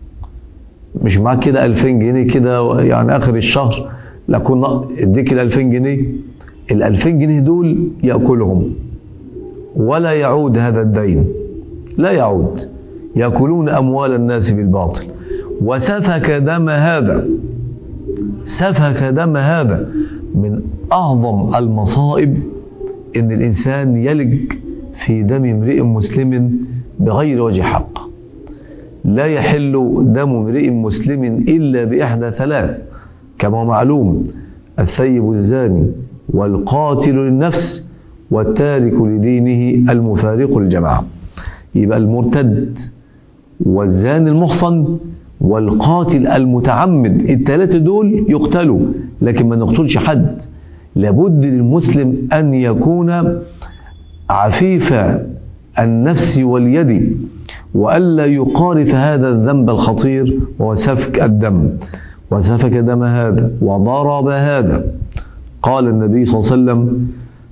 مش معاك كده ألفين جنيه كده يعني آخر الشهر لكن اديك الألفين جنيه، الألفين جنيه دول يأكلهم ولا يعود هذا الدين، لا يعود. يأكلون أموال الناس بالباطل. وسفك دم هذا، سفك دم هذا. من أعظم المصائب إن الإنسان يلج في دم امرئ مسلم بغير وجه حق. لا يحل دم امرئ مسلم إلا بإحدى ثلاث كما معلوم: الثيب الزاني، والقاتل للنفس، والتارك لدينه المفارق للجماعة. يبقى المرتد والزاني المحصن والقاتل المتعمد، الثلاثة دول يقتلوا، لكن ما نقتلش حد. لابد للمسلم أن يكون عفيف النفس واليد، وألا يقارف هذا الذنب الخطير وهو سفك الدم. وسفك دم هذا وضرب هذا. قال النبي صلى الله عليه وسلم: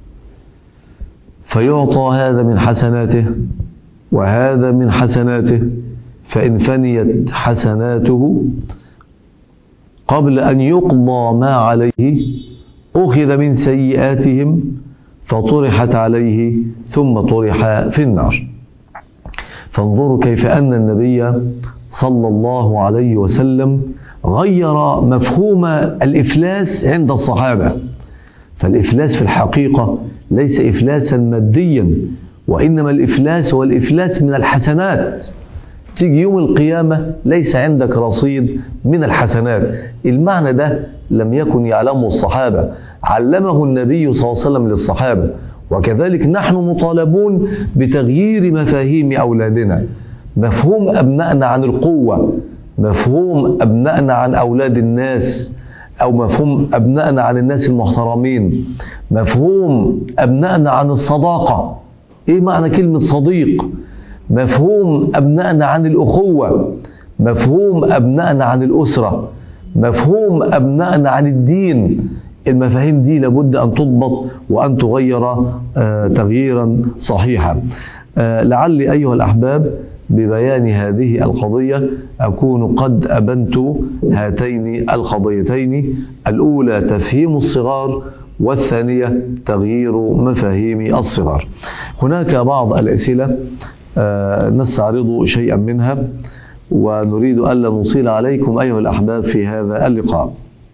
فيعطى هذا من حسناته وهذا من حسناته، فإن فنيت حسناته قبل أن يقضى ما عليه أخذ من سيئاتهم فطرحت عليه ثم طرح في النار. فانظروا كيف أن النبي صلى الله عليه وسلم غير مفهوم الإفلاس عند الصحابة. فالإفلاس في الحقيقة ليس إفلاسا ماديا، وإنما الإفلاس هو الإفلاس من الحسنات. تيجي يوم القيامة ليس عندك رصيد من الحسنات. المعنى ده لم يكن يعلمه الصحابة، علمه النبي صلى الله عليه وسلم للصحابة. وكذلك نحن مطالبون بتغيير مفاهيم أولادنا. مفهوم أبنائنا عن القوة، مفهوم أبنائنا عن أولاد الناس، أو مفهوم أبنائنا عن الناس المحترمين، مفهوم أبنائنا عن الصداقة. إيه معنى كلمة صديق؟ مفهوم أبنائنا عن الأخوة، مفهوم أبنائنا عن الأسرة، مفهوم أبنائنا عن الدين. المفاهيم دي لابد أن تضبط وأن تغير آه تغييرا صحيحا. آه لعلي أيها الأحباب ببيان هذه القضية أكون قد أبنت هاتين القضيتين: الأولى تفهيم الصغار، والثانية تغيير مفاهيم الصغار. هناك بعض الأسئلة آه نستعرض شيئا منها، ونريد ألا نطيل عليكم أيها الأحباب في هذا اللقاء.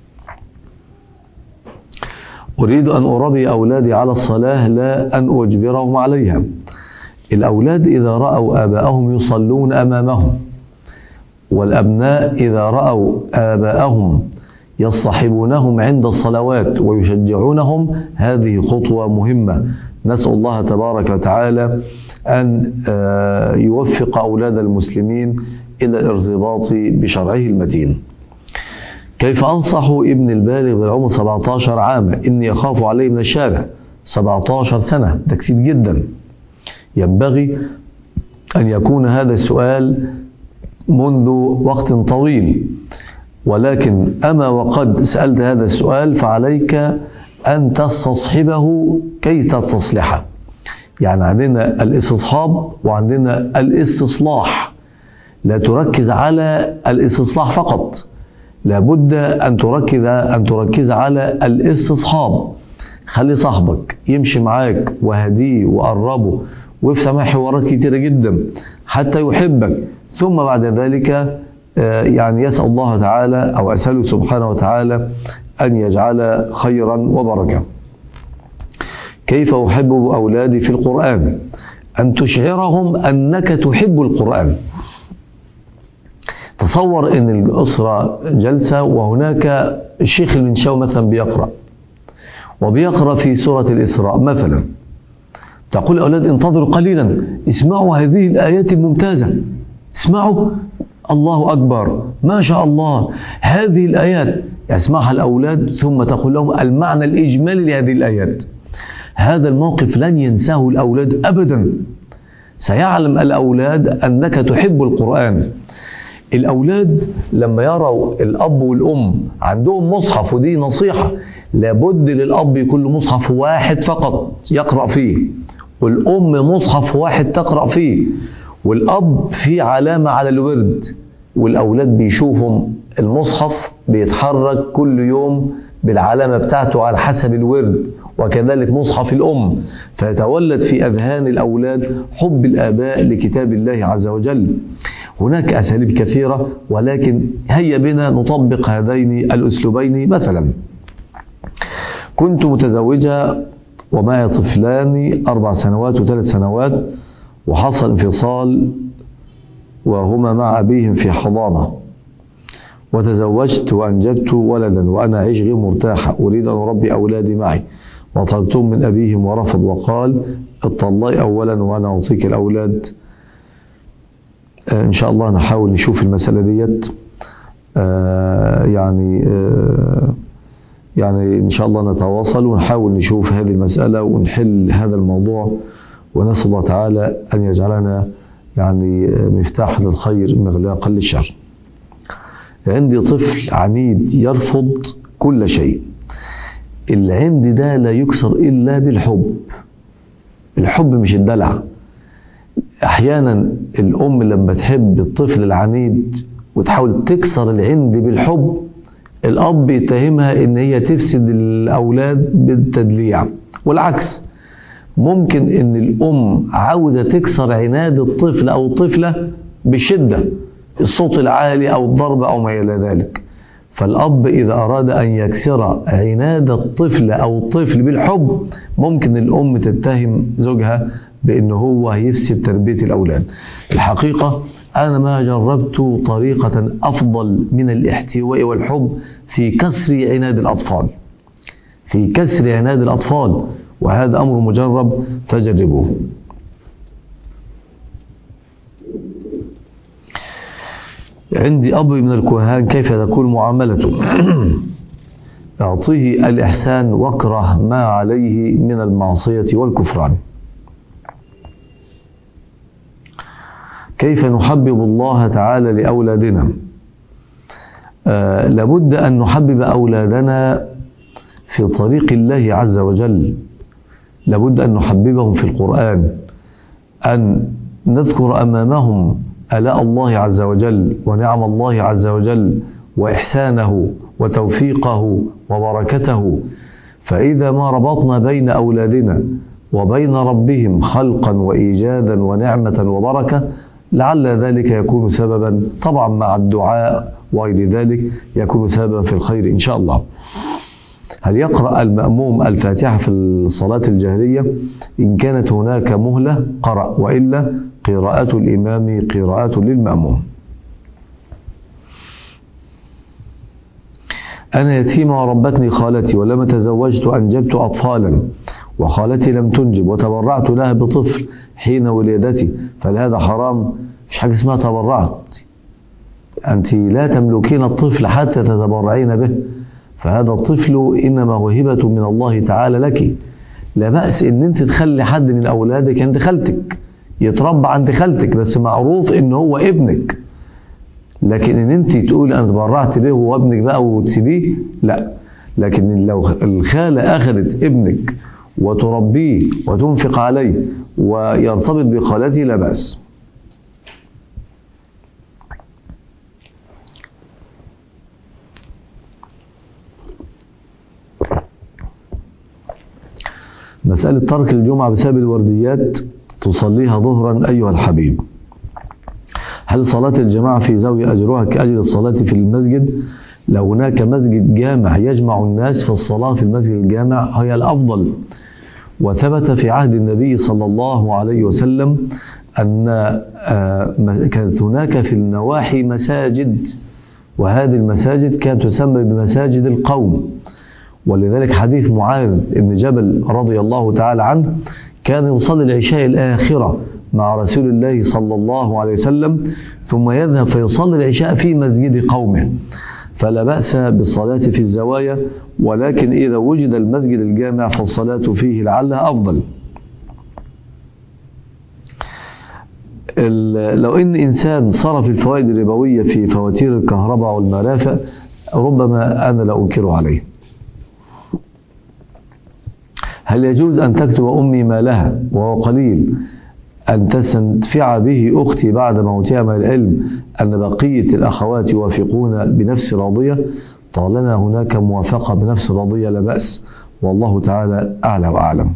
أريد أن أربي أولادي على الصلاة لا أن أجبرهم عليها. الأولاد إذا رأوا آباءهم يصلون أمامهم، والأبناء إذا رأوا آباءهم يصطحبونهم عند الصلوات ويشجعونهم، هذه خطوة مهمة. نسأل الله تبارك وتعالى أن يوفق أولاد المسلمين إلى الارتباط بشرعه المتين. كيف أنصح ابن البالغ بالعمر سبعة عشر عاما؟ إني أخاف عليه من الشارع. سبعة عشر سنة ده كثير جدا. ينبغي أن يكون هذا السؤال منذ وقت طويل. ولكن أما وقد سألت هذا السؤال فعليك أن تستصحبه كي تستصلحه. يعني عندنا الاستصحاب وعندنا الاستصلاح، لا تركز على الاستصلاح فقط، لابد أن تركز أن تركز على الاستصحاب. خلي صاحبك يمشي معاك وهديه وقربه وافتح معاه حوارات كتيرة جدا حتى يحبك، ثم بعد ذلك يعني يسأل الله تعالى أو أسأله سبحانه وتعالى أن يجعل خيرا وبركة. كيف أحبب أولادي في القرآن؟ أن تشعرهم أنك تحب القرآن. تصور أن الأسرة جلسة وهناك الشيخ المنشاوي مثلا بيقرأ وبيقرأ في سورة الإسراء مثلا، تقول الأولاد انتظروا قليلا اسمعوا هذه الآيات الممتازة، اسمعوا الله أكبر ما شاء الله هذه الآيات، يسمعها الأولاد ثم تقول لهم المعنى الإجمالي لهذه الآيات. هذا الموقف لن ينساه الأولاد أبدا، سيعلم الأولاد أنك تحب القرآن. الأولاد لما يروا الأب والأم عندهم مصحف، ودي نصيحة، لابد للأب يكون له مصحف واحد فقط يقرأ فيه، والأم مصحف واحد تقرأ فيه، والأب فيه علامة على الورد، والأولاد بيشوفهم المصحف بيتحرك كل يوم بالعلامة بتاعته على حسب الورد، وكذلك مصحف الأم، فيتولد في أذهان الأولاد حب الآباء لكتاب الله عز وجل. هناك أساليب كثيرة، ولكن هيا بنا نطبق هذين الأسلوبين. مثلا كنت متزوجة ومعي طفلان أربع سنوات وثلاث سنوات، وحصل انفصال وهما مع أبيهم في حضانة، وتزوجت وأنجبت ولدا وأنا أعيش غير مرتاحة، أريد أن أربي أولادي معي، وطلبتهم من أبيهم ورفض وقال اطلقي أولا وأنا أعطيك الأولاد. آه إن شاء الله نحاول نشوف المسألة ديت، آه يعني آه يعني إن شاء الله نتواصل ونحاول نشوف هذه المسألة ونحل هذا الموضوع، ونسأل الله تعالى أن يجعلنا يعني مفتاح للخير مغلاقا للشر. عندي طفل عنيد يرفض كل شيء. العند ده لا يكسر إلا بالحب، الحب مش الدلع. أحيانا الأم لما تحب الطفل العنيد وتحاول تكسر العند بالحب، الأب يتهمها إن هي تفسد الأولاد بالتدليع، والعكس. ممكن إن الأم عاوزة تكسر عناد الطفل أو الطفلة بالشدة، الصوت العالي أو الضرب أو ما إلى ذلك. فالأب إذا أراد أن يكسر عناد الطفل أو الطفل بالحب، ممكن الأم تتهم زوجها بأنه هو يفسد تربية الأولاد. الحقيقة أنا ما جربت طريقة أفضل من الاحتواء والحب في كسر عناد الأطفال، في كسر عناد الأطفال، وهذا أمر مجرب فجربوه. عندي أب من الكهان، كيف تكون معاملته؟ أعطيه الإحسان واكره ما عليه من المعصية والكفران. كيف نحبب الله تعالى لأولادنا؟ آه لابد أن نحبب أولادنا في طريق الله عز وجل، لابد أن نحببهم في القرآن، أن نذكر أمامهم آلاء الله عز وجل ونعم الله عز وجل وإحسانه وتوفيقه وبركته. فإذا ما ربطنا بين أولادنا وبين ربهم خلقا وإيجادا ونعمة وبركة، لعل ذلك يكون سببا، طبعا مع الدعاء وغير ذلك، يكون سببا في الخير إن شاء الله. هل يقرأ المأموم الفاتحة في الصلاة الجهرية؟ إن كانت هناك مهلة قرأ، وإلا قراءة الإمام قراءة للمأموم. أنا يتيمة وربتني خالتي، ولما تزوجت أنجبت أطفالا، وخالتي لم تنجب وتبرعت لها بطفل حين ولادتي، فهل هذا حرام؟ مش حاجة اسمها تبرعت، أنت لا تملكين الطفل حتى تتبرعين به، فهذا الطفل إنما هو هبة من الله تعالى لك. لا بأس إن أنت تخلي حد من أولادك عند خالتك يتربى عند خالتك، بس معروف إن هو ابنك. لكن ان انت تقول انا تبرعت به وابنك بقى وتسيبيه، لا. لكن لو الخالة اخذت ابنك وتربيه وتنفق عليه ويرتبط بخالته لا بأس. مسألة ترك الجمعة بسبب الورديات تصليها ظهرا أيها الحبيب. هل صلاة الجماعة في زاوية أجرها كأجر الصلاة في المسجد؟ لو هناك مسجد جامع يجمع الناس فالصلاة في المسجد الجامع هي الأفضل. وثبت في عهد النبي صلى الله عليه وسلم أن كانت هناك في النواحي مساجد، وهذه المساجد كانت تسمى بمساجد القوم. ولذلك حديث معاذ بن جبل رضي الله تعالى عنه كان يصلي العشاء الآخرة مع رسول الله صلى الله عليه وسلم ثم يذهب فيصلي العشاء في مسجد قومه، فلا بأس بالصلاة في الزوايا، ولكن إذا وجد المسجد الجامع فالصلاة فيه لعلها أفضل. لو إن إنسان صرف الفوائد الربوية في فواتير الكهرباء والمرافق ربما أنا لا أنكر عليه. هل يجوز أن تكتب أمي مالها وهو قليل أن تستنفع به أختي بعد موتها من العلم أن بقية الأخوات يوافقون بنفس راضية؟ طالما هناك موافقة بنفس راضية لا بأس، والله تعالى أعلى وأعلم.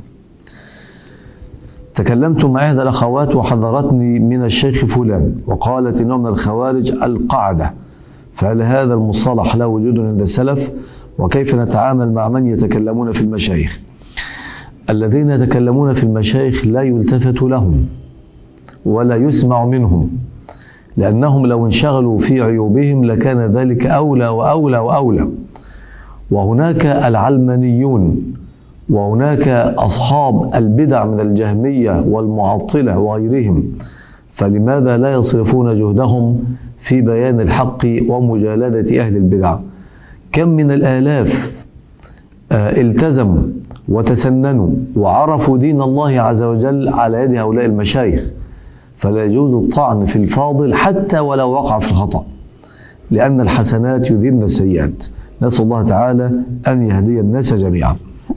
تكلمت مع إحدى الأخوات وحذرتني من الشيخ فلان وقالت إنه من الخوارج القاعدة، فهل هذا المصطلح له وجود عند السلف؟ وكيف نتعامل مع من يتكلمون في المشايخ؟ الذين يتكلمون في المشايخ لا يلتفت لهم ولا يسمع منهم، لأنهم لو انشغلوا في عيوبهم لكان ذلك أولى وأولى وأولى. وهناك العلمانيون وهناك أصحاب البدع من الجهمية والمعطلة وغيرهم، فلماذا لا يصرفون جهدهم في بيان الحق ومجالدة أهل البدع؟ كم من الآلاف التزموا وتسننوا وعرفوا دين الله عز وجل على يد هؤلاء المشايخ، فلا يجوز الطعن في الفاضل حتى ولو وقع في الخطأ، لأن الحسنات يذهبن السيئات. نسأل الله تعالى أن يهدي الناس جميعا.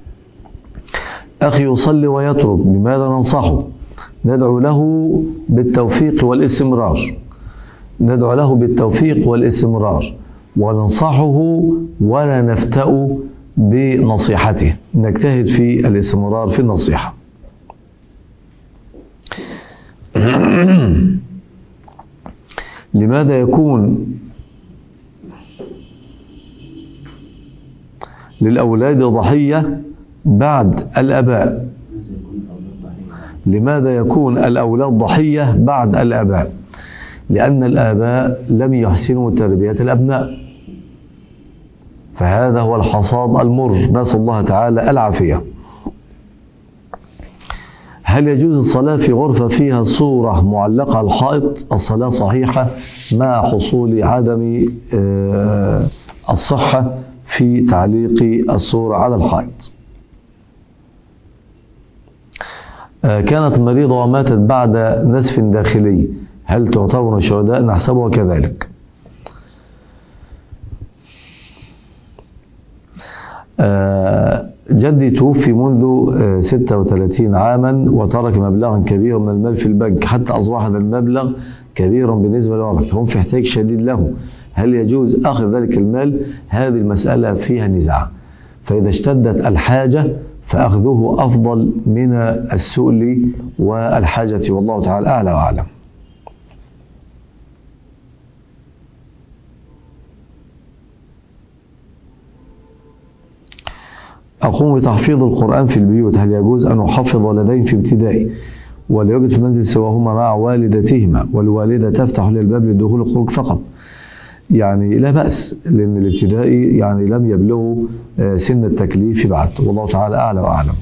أخي يصلي ويترك، بماذا ننصحه؟ ندعو له بالتوفيق والاستمرار، ندعو له بالتوفيق والاستمرار وننصحه ولا نفتأ بنصيحته، نجتهد في الاستمرار في النصيحة. لماذا يكون للأولاد ضحية بعد الآباء؟ لماذا يكون الأولاد ضحية بعد الآباء؟ لأن الآباء لم يحسنوا تربية الأبناء، فهذا هو الحصاد المر، نسأل الله تعالى العافية. هل يجوز الصلاة في غرفة فيها صورة معلقة على الحائط؟ الصلاة صحيحة مع حصول عدم الصحة في تعليق الصورة على الحائط. كانت مريضة وماتت بعد نزف داخلي، هل تعتبر شهداء؟ نحسبها كذلك. جدي توفي منذ ستة وثلاثين عاما وترك مبلغا كبيرا من المال في البنك، حتى أصبح هذا المبلغ كبيرا بالنسبة للورثة، هم في احتياج شديد له. هل يجوز أخذ ذلك المال؟ هذه المسألة فيها نزاع، فإذا اشتدت الحاجة فأخذه أفضل من السؤل والحاجة، والله تعالى أعلى وأعلم. أقوم بتحفيظ القرآن في البيوت، هل يجوز أن أحفظ ولدين في ابتدائي ولا يوجد في المنزل سواهما مع والدتهما والوالدة تفتح للباب للدخول والخروج فقط؟ يعني لا بأس، لأن الابتدائي يعني لم يبلغوا سن التكليف بعد، والله تعالى أعلى وأعلم.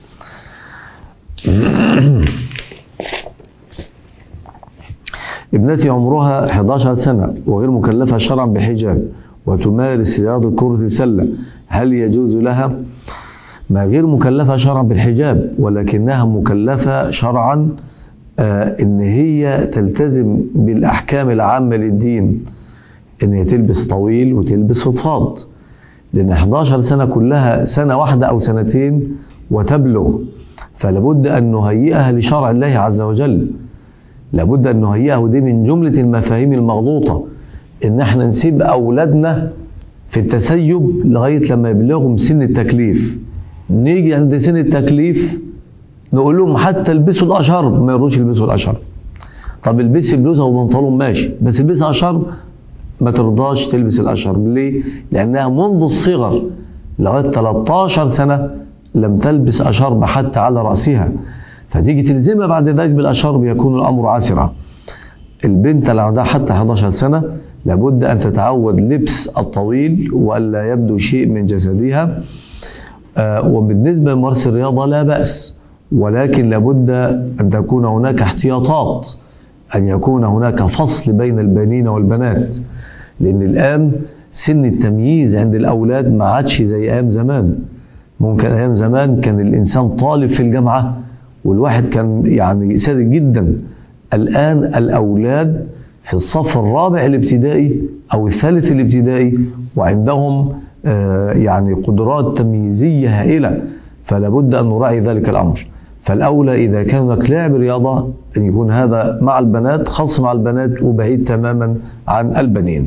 ابنتي عمرها إحدى عشرة سنة وغير مكلفة شرعا بحجاب وتمارس رياضة كرة السلة، هل يجوز لها؟ ما غير مكلفة شرعا بالحجاب، ولكنها مكلفة شرعا آه إن هي تلتزم بالأحكام العامة للدين إن هي تلبس طويل وتلبس فضفاض، لأن إحدى عشرة سنة كلها سنة واحدة أو سنتين وتبلغ، فلابد أن نهيئها لشرع الله عز وجل، لابد أن نهيئها. ودي من جملة المفاهيم المغلوطة، إن احنا نسيب أولادنا في التسيب لغاية لما يبلغوا سن التكليف. نيجي عند سن التكليف نقول لهم حتى البسوا الأشهر، ما يرضوش يلبسوا الأشهر. طب البسي بلوزة وبنطلون ماشي، بس البسي أشهر ما ترضاش تلبس الأشهر. ليه؟ لأنها منذ الصغر لغاية ثلاثة عشر سنة لم تلبس أشرب حتى على رأسها، فتيجي تلزمها بعد ذلك بالأشرب يكون الأمر عسرا. البنت اللي عندها حتى إحدى عشرة سنة لابد أن تتعود لبس الطويل وألا يبدو شيء من جسدها. آه وبالنسبة لممارسة الرياضة لا بأس، ولكن لابد أن تكون هناك احتياطات، أن يكون هناك فصل بين البنين والبنات، لأن الآن سن التمييز عند الأولاد ما عادش زي أيام زمان. ممكن أيام زمان كان الإنسان طالب في الجامعة والواحد كان يعني ساذج جدا. الآن الأولاد في الصف الرابع الابتدائي أو الثالث الابتدائي وعندهم آه يعني قدرات تمييزية هائلة، فلا بد أن نراعي ذلك الأمر. فالأولى إذا كان هناك لعب رياضة أن يكون هذا مع البنات، خاص مع البنات، وبعيد تماما عن البنين.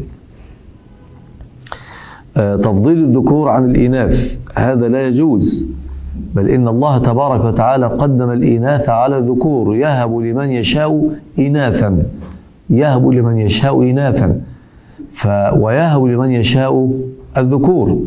آه تفضيل الذكور عن الإناث هذا لا يجوز، بل إن الله تبارك وتعالى قدم الإناث على الذكور، يهب لمن يشاء إناثا، يهب لمن يشاء إناثا ف ويهب لمن يشاء الذكور.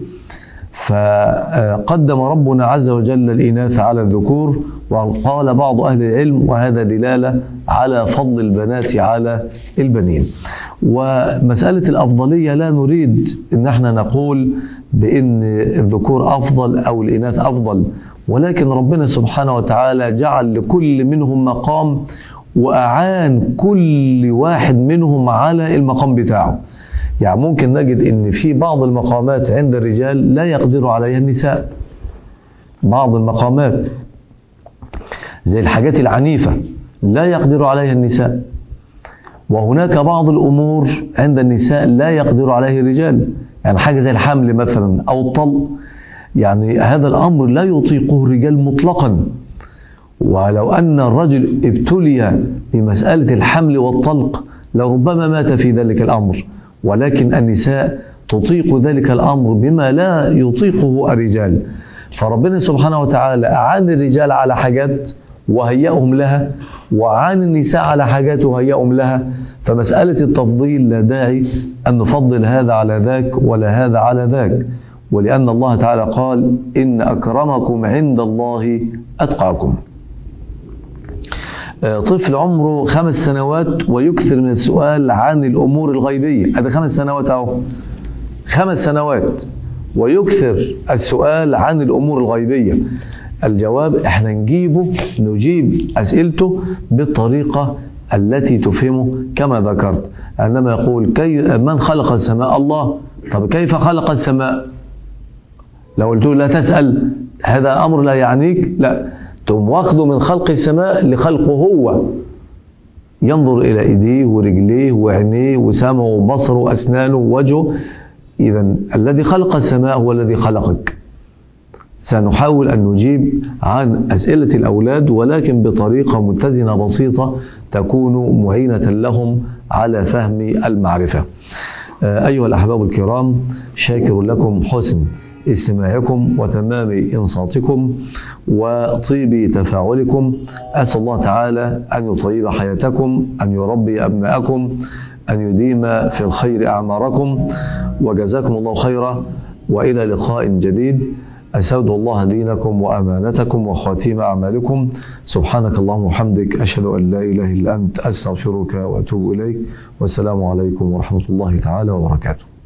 فقدم ربنا عز وجل الإناث على الذكور، وقال بعض أهل العلم وهذا دلالة على فضل البنات على البنين. ومسألة الأفضلية لا نريد إن احنا نقول بأن الذكور أفضل أو الإناث أفضل، ولكن ربنا سبحانه وتعالى جعل لكل منهم مقام وأعان كل واحد منهم على المقام بتاعه. يعني ممكن نجد ان في بعض المقامات عند الرجال لا يقدر عليها النساء، بعض المقامات زي الحاجات العنيفة لا يقدر عليها النساء، وهناك بعض الأمور عند النساء لا يقدر عليه الرجال، يعني حاجة زي الحمل مثلا أو الطلق، يعني هذا الأمر لا يطيقه الرجال مطلقا. ولو أن الرجل ابتلي بمسألة الحمل والطلق لربما مات في ذلك الأمر، ولكن النساء تطيق ذلك الأمر بما لا يطيقه الرجال. فربنا سبحانه وتعالى أعان الرجال على حاجات وهيئهم لها، وأعان النساء على حاجات وهيئهم لها. فمسألة التفضيل لا داعي أن نفضل هذا على ذاك ولا هذا على ذاك، ولأن الله تعالى قال إن أكرمكم عند الله أتقاكم. طفل عمره خمس سنوات ويكثر من السؤال عن الأمور الغيبية، هذا خمس سنوات أهو، خمس سنوات ويكثر السؤال عن الأمور الغيبية. الجواب احنا نجيبه نجيب أسئلته بالطريقة التي تفهمه كما ذكرت. عندما يقول كي من خلق السماء؟ الله. طب كيف خلق السماء؟ لو قلت له لا تسأل هذا أمر لا يعنيك، لا، تقوم واخده من خلق السماء لخلقه هو، ينظر إلى إيديه ورجليه وعينيه وسمعه وبصره وأسنانه ووجهه. إذا الذي خلق السماء هو الذي خلقك. سنحاول أن نجيب عن أسئلة الأولاد ولكن بطريقة متزنة بسيطة تكون معينة لهم على فهم المعرفة. أيها الأحباب الكرام، شاكر لكم حسن استماعكم وتمام إنصاتكم وطيب تفاعلكم. أسأل الله تعالى أن يطيب حياتكم، أن يربي أبناءكم، أن يديم في الخير أعماركم، وجزاكم الله خيرا، وإلى لقاء جديد. أسعد الله دينكم وأمانتكم وخاتيم أعمالكم. سبحانك اللهم وبحمدك، أشهد أن لا إله إلا أنت، أستغفرك وأتوب إليك، والسلام عليكم ورحمة الله تعالى وبركاته.